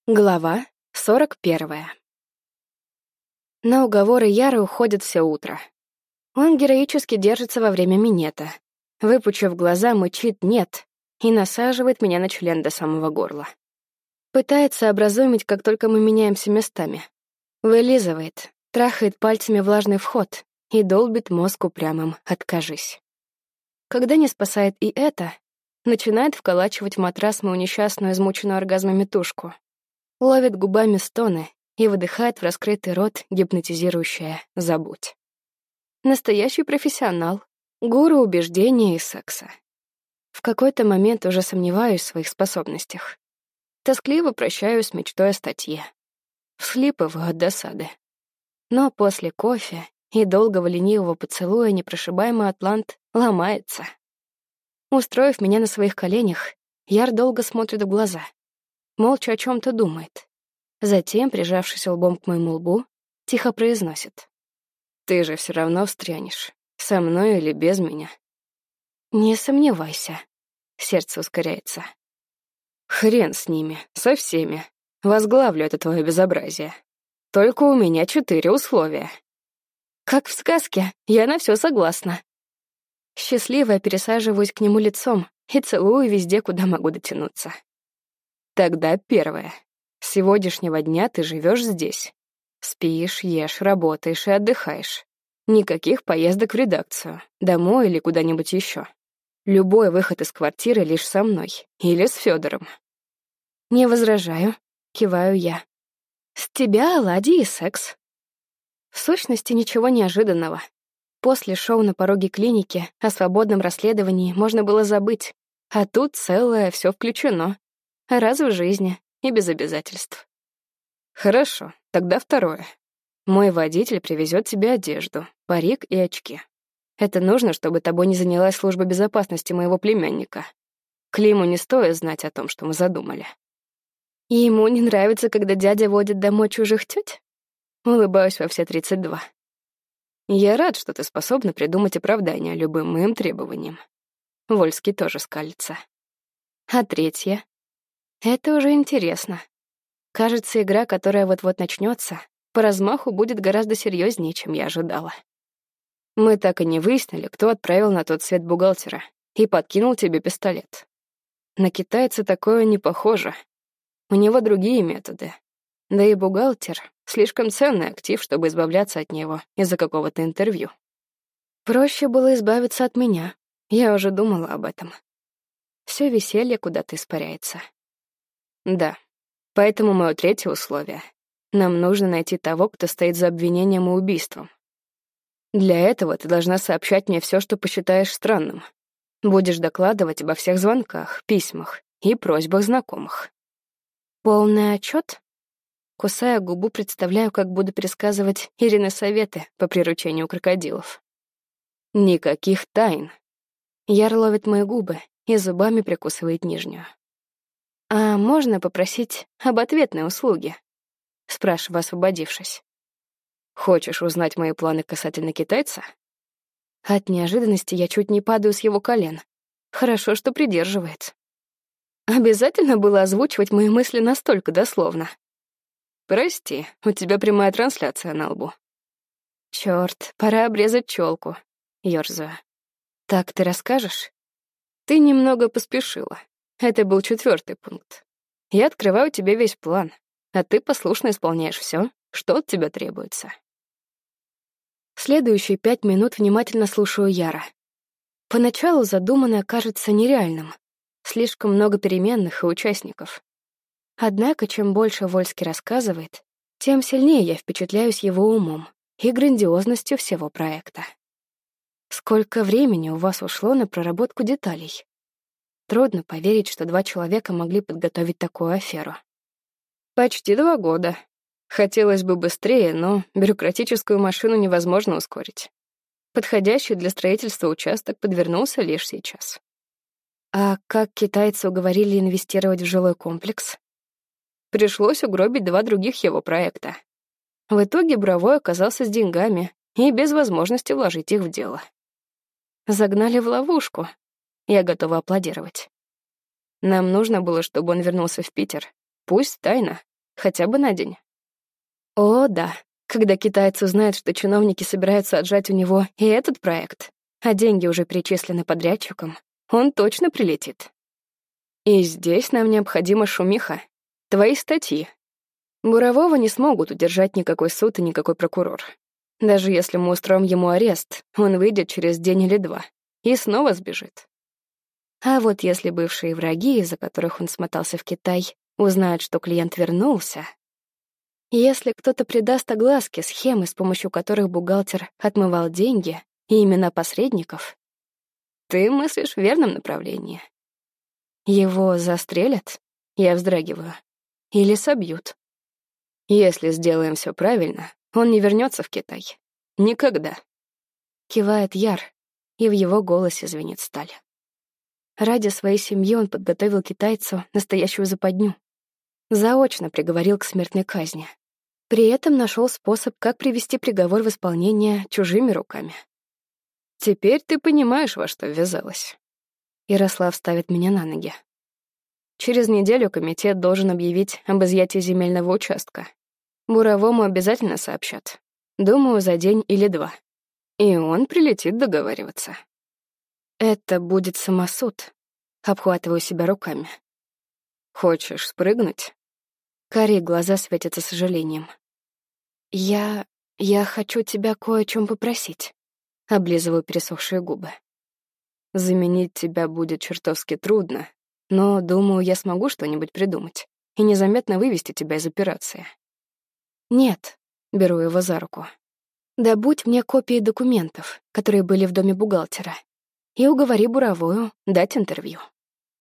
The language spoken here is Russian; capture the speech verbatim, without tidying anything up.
Глава сорок первая. На уговоры Яры уходит все утро. Он героически держится во время минета. Выпучив глаза, мычит «нет» и насаживает меня на член до самого горла. Пытается образумить, как только мы меняемся местами. Вылизывает, трахает пальцами влажный вход и долбит мозг упрямым «откажись». Когда не спасает и это, начинает вколачивать в матрас мою несчастную, измученную оргазмами тушку. Ловит губами стоны и выдыхает в раскрытый рот гипнотизирующее «забудь». Настоящий профессионал, гуру убеждения и секса. В какой-то момент уже сомневаюсь в своих способностях. Тоскливо прощаюсь с мечтой о статье. Всхлипываю от досады. Но после кофе и долгого ленивого поцелуя непрошибаемый атлант ломается. Устроив меня на своих коленях, Яр долго смотрит в глаза. Молча о чем-то думает. Затем, прижавшись лбом к моему лбу, тихо произносит. «Ты же все равно встрянешь. Со мной или без меня?» «Не сомневайся». Сердце ускоряется. «Хрен с ними, со всеми. Возглавлю это твое безобразие. Только у меня четыре условия». «Как в сказке, я на все согласна». Счастливая пересаживаюсь к нему лицом и целую везде, куда могу дотянуться. Тогда первое. С сегодняшнего дня ты живешь здесь. Спишь, ешь, работаешь и отдыхаешь. Никаких поездок в редакцию, домой или куда-нибудь еще. Любой выход из квартиры лишь со мной или с Федором. Не возражаю, киваю я. С тебя оладьи и секс. В сущности, ничего неожиданного. После шоу на пороге клиники о свободном расследовании можно было забыть, а тут целое все включено. Раз в жизни и без обязательств. Хорошо, тогда второе. Мой водитель привезет тебе одежду, парик и очки. Это нужно, чтобы тобой не занялась служба безопасности моего племянника. Климу не стоит знать о том, что мы задумали. И ему не нравится, когда дядя водит домой чужих тёть? Улыбаюсь во все тридцать два. Я рад, что ты способна придумать оправдание любым моим требованиям. Вольский тоже скалится. А третье? Это уже интересно. Кажется, игра, которая вот-вот начнется, по размаху будет гораздо серьезнее, чем я ожидала. Мы так и не выяснили, кто отправил на тот свет бухгалтера и подкинул тебе пистолет. На китайца такое не похоже. У него другие методы. Да и бухгалтер — слишком ценный актив, чтобы избавляться от него из-за какого-то интервью. Проще было избавиться от меня. Я уже думала об этом. Все веселье куда-то испаряется. Да, поэтому мое третье условие. Нам нужно найти того, кто стоит за обвинением и убийством. Для этого ты должна сообщать мне все, что посчитаешь странным. Будешь докладывать обо всех звонках, письмах и просьбах знакомых. Полный отчет? Кусая губу, представляю, как буду пересказывать Ирины советы по приручению крокодилов. Никаких тайн. Яр ловит мои губы и зубами прикусывает нижнюю. «А можно попросить об ответной услуге?» — спрашиваю, освободившись. «Хочешь узнать мои планы касательно китайца?» От неожиданности я чуть не падаю с его колен. Хорошо, что придерживает. Обязательно было озвучивать мои мысли настолько дословно. «Прости, у тебя прямая трансляция на лбу». «Чёрт, пора обрезать челку», — ёрзаю. «Так ты расскажешь?» «Ты немного поспешила. Это был четвертый пункт. Я открываю тебе весь план, а ты послушно исполняешь все, что от тебя требуется». Следующие пять минут внимательно слушаю Яра. Поначалу задуманное кажется нереальным. Слишком много переменных и участников. Однако, чем больше Вольский рассказывает, тем сильнее я впечатляюсь его умом и грандиозностью всего проекта. Сколько времени у вас ушло на проработку деталей? Трудно поверить, что два человека могли подготовить такую аферу. Почти два года. Хотелось бы быстрее, но бюрократическую машину невозможно ускорить. Подходящий для строительства участок подвернулся лишь сейчас. А как китайцы уговорили инвестировать в жилой комплекс? Пришлось угробить два других его проекта. В итоге Буровой оказался с деньгами и без возможности вложить их в дело. Загнали в ловушку. Я готова аплодировать. Нам нужно было, чтобы он вернулся в Питер. Пусть тайно, Хотя бы на день. О, да. Когда китаец узнает, что чиновники собираются отжать у него и этот проект, а деньги уже перечислены подрядчикам, он точно прилетит. И здесь нам необходима шумиха. Твои статьи. Бурового не смогут удержать никакой суд и никакой прокурор. Даже если мы устроим ему арест, он выйдет через день или два и снова сбежит. А вот если бывшие враги, из-за которых он смотался в Китай, узнают, что клиент вернулся, если кто-то придаст огласке схемы, с помощью которых бухгалтер отмывал деньги, и имена посредников, ты мыслишь в верном направлении. Его застрелят? Я вздрагиваю. Или собьют? Если сделаем все правильно, он не вернется в Китай. Никогда. Кивает Яр, и в его голосе звенит сталь. Ради своей семьи он подготовил китайцу настоящую западню. Заочно приговорил к смертной казни. При этом нашел способ, как привести приговор в исполнение чужими руками. Теперь ты понимаешь, во что ввязалась. Ярослав ставит меня на ноги. Через неделю комитет должен объявить об изъятии земельного участка. Буровому обязательно сообщат. Думаю, за день или два. И он прилетит договариваться. Это будет самосуд. Обхватываю себя руками. Хочешь спрыгнуть? Карие глаза светятся сожалением. Я... я хочу тебя кое о чем попросить. Облизываю пересохшие губы. Заменить тебя будет чертовски трудно, но, думаю, я смогу что-нибудь придумать и незаметно вывести тебя из операции. Нет, беру его за руку. Добудь мне копии документов, которые были в доме бухгалтера, и уговори Буровую дать интервью.